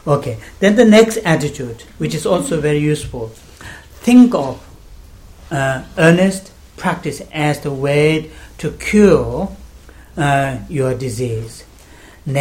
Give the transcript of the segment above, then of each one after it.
Okay, then the next attitude, which is also very useful. Think of earnest practice as the way to cure your disease. So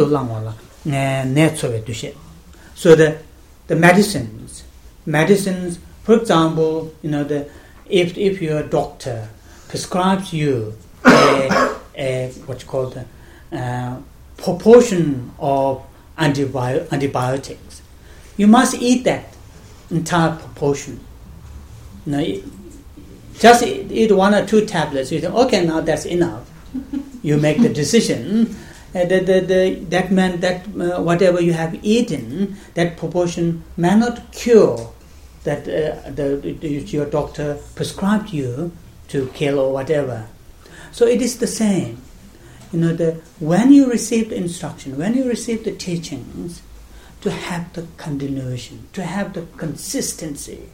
the medicines, for example, if your doctor prescribes you a what you call the proportion of antibiotics, you must eat that entire proportion. Just eat 1 or 2 tablets. You think, okay, now that's enough. You make the decision. That meant that whatever you have eaten, that proportion may not cure that your doctor prescribed you to kill or whatever. So it is the same. When you receive the instruction, when you receive the teachings, to have the continuation, to have the consistency.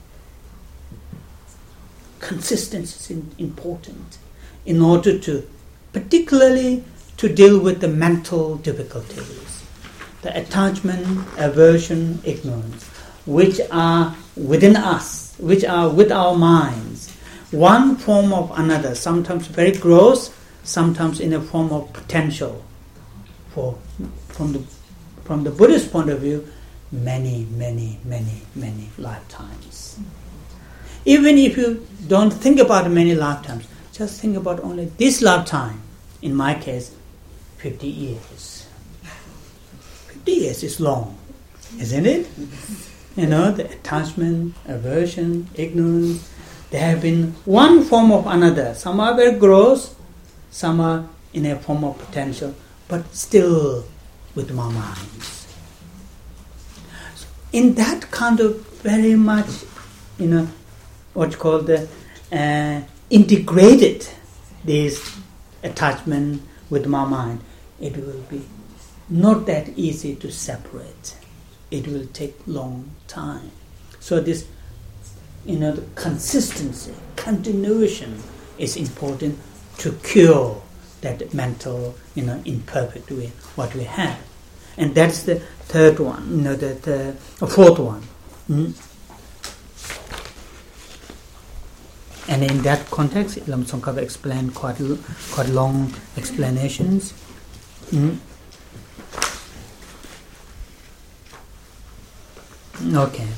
Consistency is important in order to, particularly to deal with the mental difficulties, the attachment, aversion, ignorance, which are within us, which are with our minds, one form of another, sometimes very gross, sometimes in a form of potential. From the Buddhist point of view, many lifetimes. Even if you don't think about many lifetimes, just think about only this lifetime. In my case, 50 years. 50 years is long, isn't it? The attachment, aversion, ignorance, they have been one form of another. Some are very gross, some are in a form of potential, but still with my minds. In that kind of very much, what you call the integrated this attachment with my mind, it will be not that easy to separate. It will take long time. So this, the consistency, continuation is important to cure that mental, imperfect way what we have. And that's the third one, the fourth one. And in that context, Lam Tsongkhapa explained quite long explanations. Okay.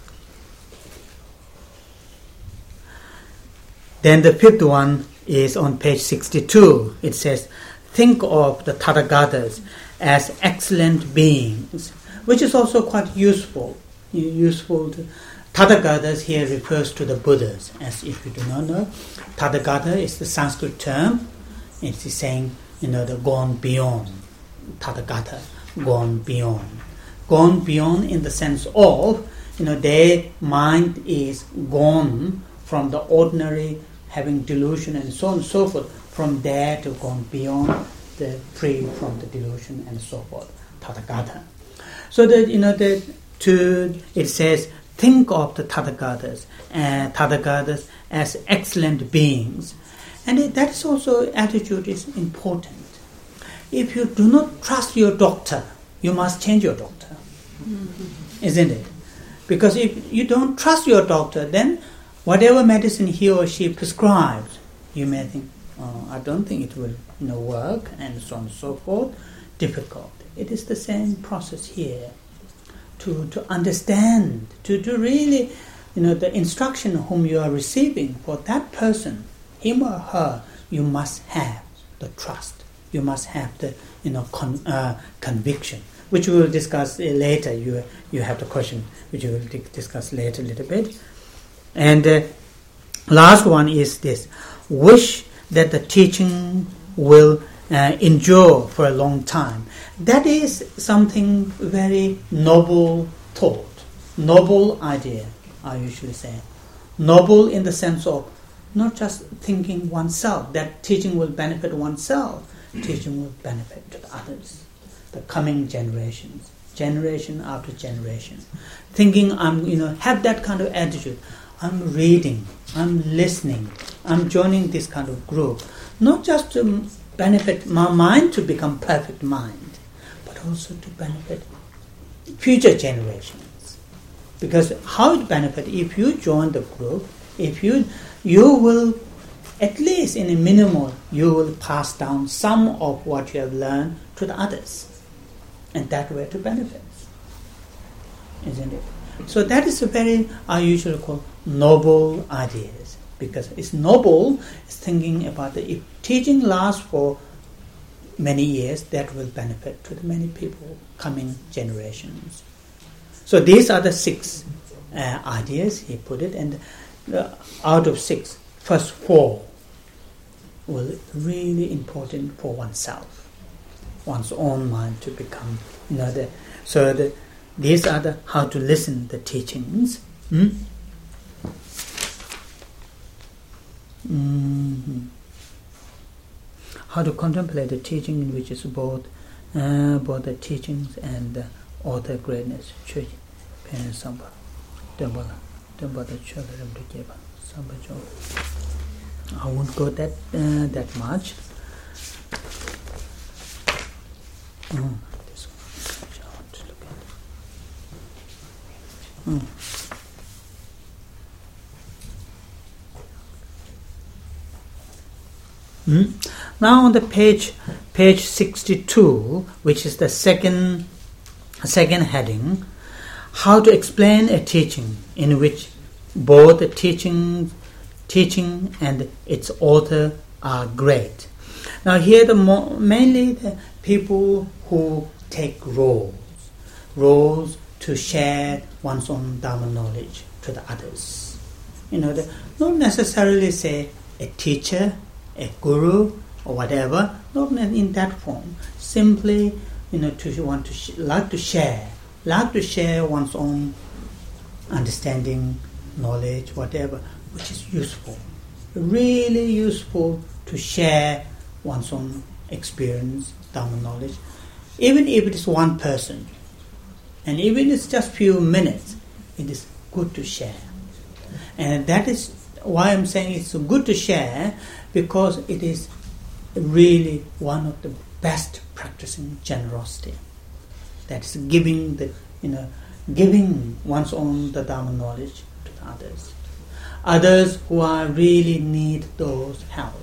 Then the fifth one is on page 62. It says, think of the Tathagatas as excellent beings, which is also quite useful. Tathagatas here refers to the Buddhas, as if you do not know. Tathagata is the Sanskrit term. It is saying, the gone beyond. Tathagata, gone beyond. Gone beyond in the sense of, their mind is gone from the ordinary, having delusion and so on and so forth. From there to gone beyond, the free from the delusion and so forth. Tathagata. So that, it says, think of the Tathagatas as excellent beings. And that is also, attitude is important. If you do not trust your doctor, you must change your doctor. Isn't it? Because if you don't trust your doctor, then whatever medicine he or she prescribes, you may think, I don't think it will work, and so on and so forth. Difficult. It is the same process here. To understand, to really, the instruction whom you are receiving for that person, him or her, you must have the trust. You must have the, conviction, which we will discuss later. You have the question, which we will discuss later a little bit. And last one is this: wish that the teaching will endure for a long time. That is something very noble thought, noble idea, I usually say. Noble in the sense of not just thinking oneself, that teaching will benefit oneself, teaching will benefit to others, the coming generations, generation after generation. Thinking have that kind of attitude. I'm reading, I'm listening, I'm joining this kind of group, not just to benefit my mind to become perfect mind, but also to benefit future generations. Because how it benefits, if you join the group, if you will, at least in a minimal, you will pass down some of what you have learned to the others. And that way to benefits. Isn't it? So that is a very, I usually call, noble ideas. Because it's noble, it's thinking about that if teaching lasts for many years, that will benefit to the many people, coming generations. So these are the 6 ideas, he put it, and out of 6, first 4 will really important for oneself, one's own mind to become, these are the how to listen the teachings. How to contemplate the teaching in which is both the teachings and the author greatness. I won't go that much. This one I want to look at. Now on the page 62, which is the second heading, how to explain a teaching in which both the teaching and its author are great. Now here mainly the people who take roles to share one's own Dharma knowledge to the others. Not necessarily say a teacher, a guru, or whatever, not in that form. Simply, like to share one's own understanding, knowledge, whatever, which is useful, really useful to share one's own experience, Dharma knowledge, even if it is one person, and even if it's just few minutes, it is good to share. And that is why I'm saying it's good to share, because it is really one of the best practicing generosity. That is giving one's own the Dharma knowledge to the others. Others who are really need those help.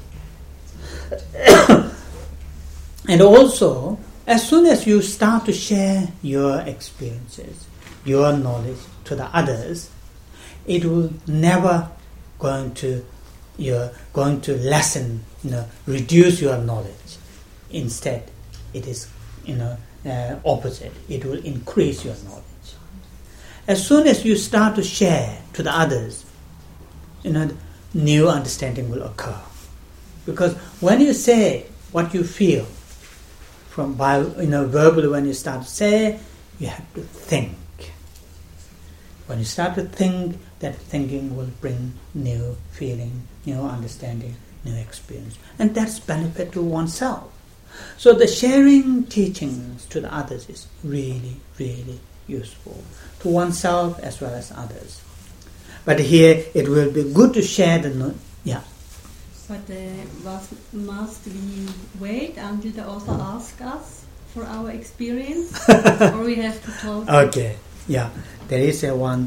And also, as soon as you start to share your experiences, your knowledge to the others, it will never you're going to lessen, reduce your knowledge. Instead, it is, opposite. It will increase your knowledge. As soon as you start to share to the others, new understanding will occur. Because when you say what you feel, verbally, when you start to say, you have to think. When you start to think, that thinking will bring new feeling, new understanding, new experience. And that's benefit to oneself. So the sharing teachings to the others is really, really useful to oneself as well as others. But here it will be good to share the But must we wait until the author asks us for our experience, or we have to talk? Okay, yeah. There is a one.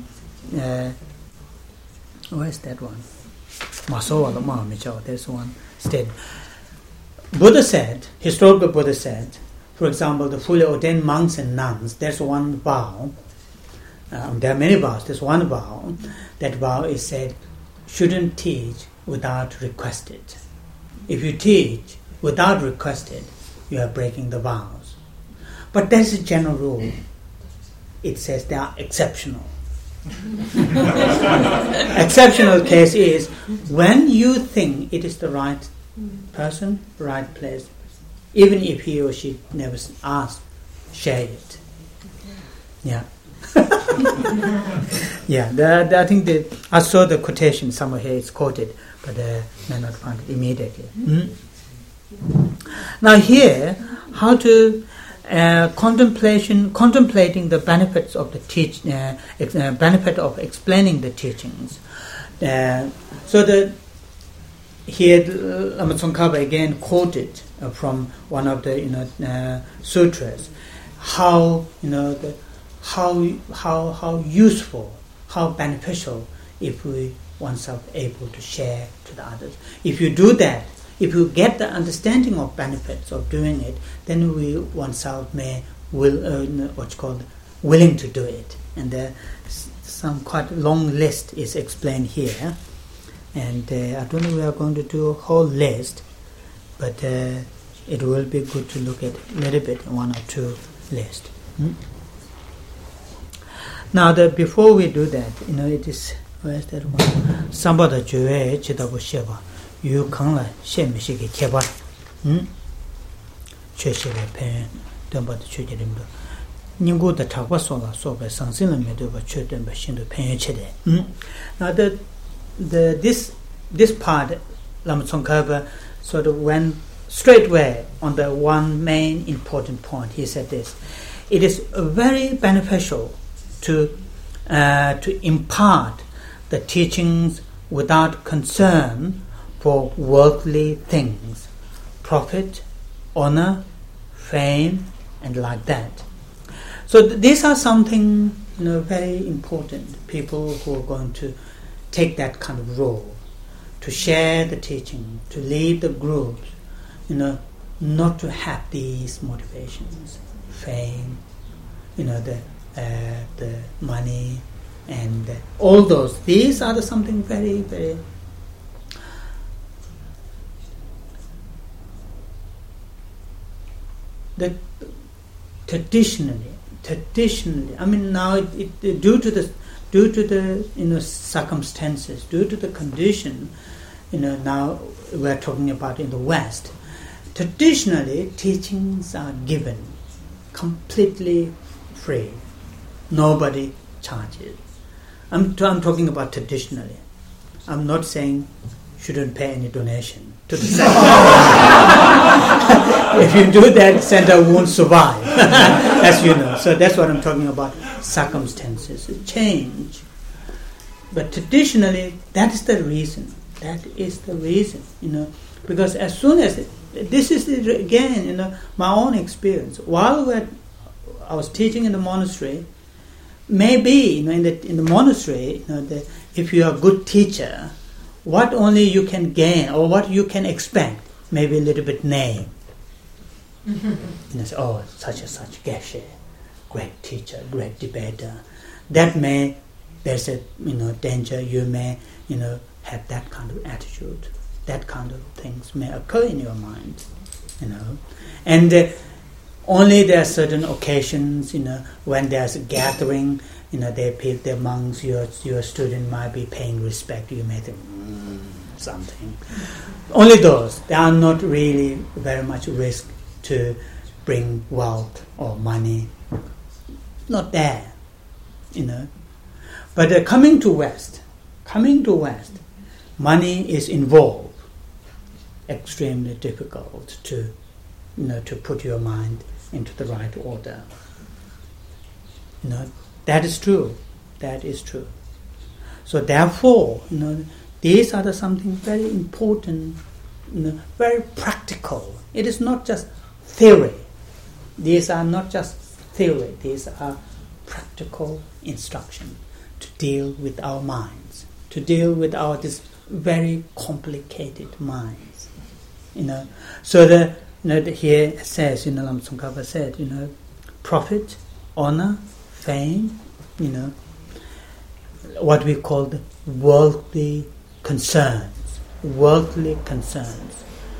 Where is that one? There's one statement. Historical Buddha said, for example, the fully ordained monks and nuns, there's one vow. There are many vows. There's one vow. That vow is said, shouldn't teach without requested. If you teach without requested, you are breaking the vows. But that's a general rule. It says they are exceptional. Exceptional case is when you think it is the right person, right place, even if he or she never asked, share it. Yeah. Yeah, I think I saw the quotation somewhere here, it's quoted, but I may not find it immediately. Now here, how to contemplating the benefits of the benefit of explaining the teachings. Here Lama Tsongkhapa again quoted from one of the sutras how how useful, how beneficial if we oneself able to share to the others. If you do that, if you get the understanding of benefits of doing it, then we oneself willing to do it. And some quite long list is explained here. And I don't know if we are going to do a whole list, but it will be good to look at a little bit, one or two lists. Now, before we do that, it is, where is that one? Somebody Jue Chidabu Sheba, you can't share Mishiki Keba. Cheshire Pen, don't but the Chudim. Ningo the Tawasola, so by Sansila Meduba Chudem by Shindu Pen Chede. Now, this part, Lamatsongkaba sort of went straightway on the one main important point. He said this: it is very beneficial to impart the teachings without concern for worldly things, profit, honor, fame, and like that. So these are something very important. People who are going to take that kind of role, to share the teaching, to lead the groups, not to have these motivations, fame, the money, and all those. These are something very, very traditionally. I mean, now due to the circumstances, due to the condition, now we're talking about in the West. Traditionally, teachings are given completely free. Nobody charges. I'm talking about traditionally. I'm not saying shouldn't pay any donation to the center. If you do that, center won't survive, as you know. So that's what I'm talking about. Circumstances change, but traditionally, that is the reason. That is the reason, because as soon as this is again, my own experience. While I was teaching in the monastery, maybe in the monastery, if you are a good teacher, what only you can gain or what you can expect, maybe a little bit name. Say, oh, such and such Geshe, great teacher, great debater. There's a danger. You may have that kind of attitude. That kind of things may occur in your mind, and only there are certain occasions, when there's a gathering, the monks, your student might be paying respect. You may think something. Only those. They are not really very much risk to bring wealth or money. Not there, But coming to West, money is involved. Extremely difficult to put your mind into the right order. That is true. So therefore, these are something very important, very practical. It is not just theory. These are not just theory. These are practical instruction to deal with our minds, to deal with this very complicated minds. So here it says, Lama Tsongkhapa said, profit, honor, fame, what we call the worldly concerns. Worldly concerns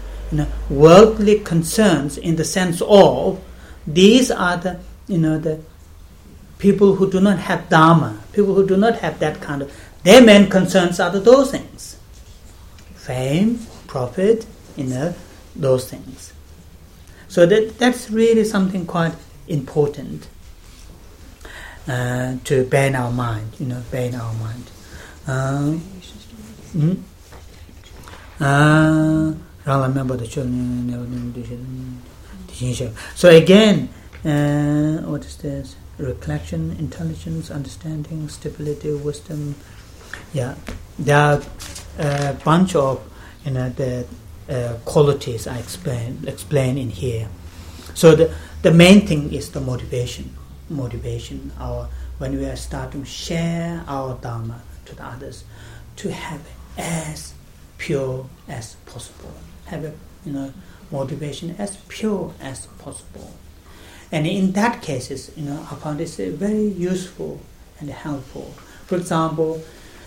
in the sense of these are the people who do not have Dharma, people who do not have that kind of, their main concerns are those things. Fame, profit, those things. So that's really something quite important to bear in our mind, I'll remember the children. So again, what is this? Reflection, intelligence, understanding, stability, wisdom. Yeah, there are a bunch of the qualities I explain in here. So the main thing is the motivation. motivation, when we are starting to share our Dharma to the others, to have it as pure as possible. Have a motivation as pure as possible. And in that cases, I found this very useful and helpful. For example,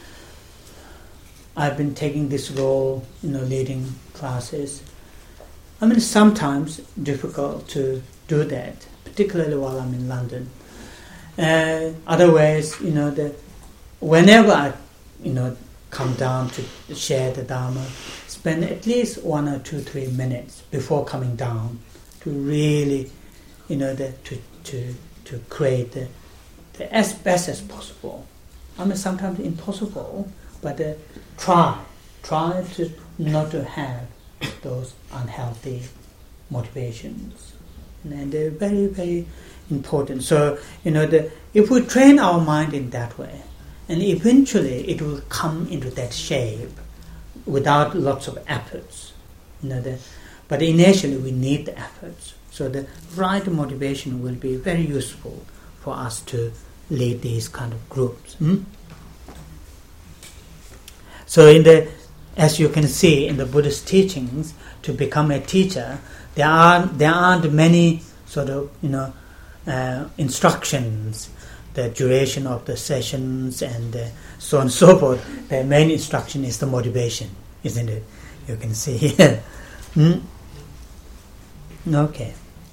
I've been taking this role, leading classes. I mean, sometimes difficult to do that, particularly while I'm in London. Otherwise, whenever I, come down to share the Dharma, spend at least 1 or 2, 3 minutes before coming down to really, to create the as best as possible. I mean, sometimes impossible, but try to not to have those unhealthy motivations, and they're very, very important. So if we train our mind in that way, and eventually it will come into that shape without lots of efforts. But initially we need the efforts. So the right motivation will be very useful for us to lead these kind of groups. So as you can see in the Buddhist teachings, to become a teacher, there aren't many sort of instructions, the duration of the sessions and so on and so forth. The main instruction is the motivation, isn't it? You can see here. Okay.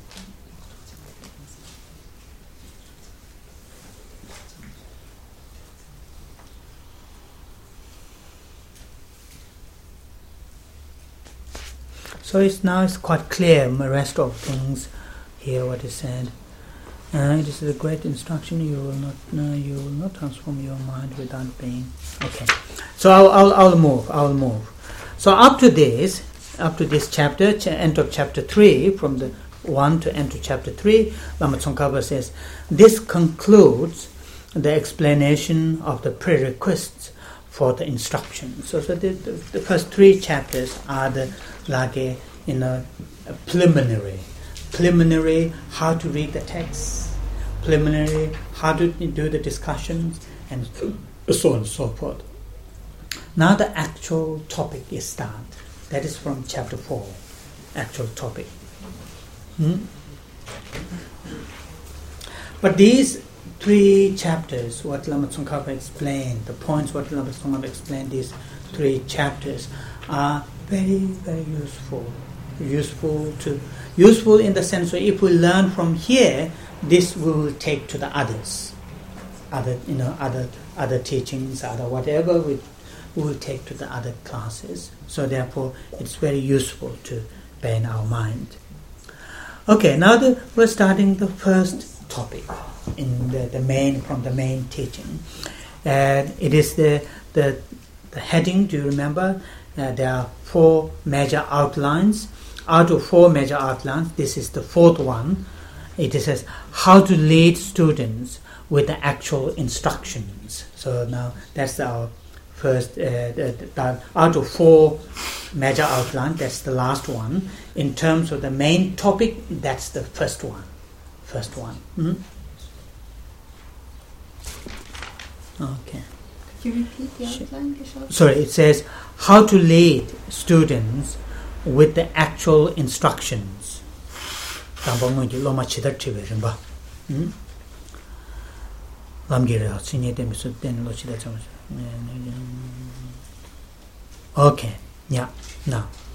So it's quite clear the rest of things here what is said. It is a great instruction. You will not transform your mind without pain. Okay. So I'll move. So up to this chapter, end of chapter 3, from the 1 to end of chapter 3, Lama Tsongkhapa says, this concludes the explanation of the prerequisites for the instruction. So the first 3 chapters are like a preliminary how to read the text, preliminary how to do the discussions, and so on and so forth. Now the actual topic is started. That is from chapter 4, actual topic. But these 3 chapters, what Lama Tsongkhapa explained, the points what Lama Tsongkhapa explained, these 3 chapters are very, very useful. Useful in the sense that if we learn from here, this we will take to the others, other teachings, other whatever we will take to the other classes. So therefore, it's very useful to bear in our mind. Okay, now we're starting the first topic in the main teaching. It is the heading. Do you remember? There are 4 major outlines. Out of 4 major outlines, this is the 4th one. It says how to lead students with the actual instructions. So now that's our first, out of 4 major outlines, that's the last one. In terms of the main topic, that's the first one. Okay. Could you repeat the outline? Sorry, it says how to lead students with the actual instructions. Okay, yeah, now.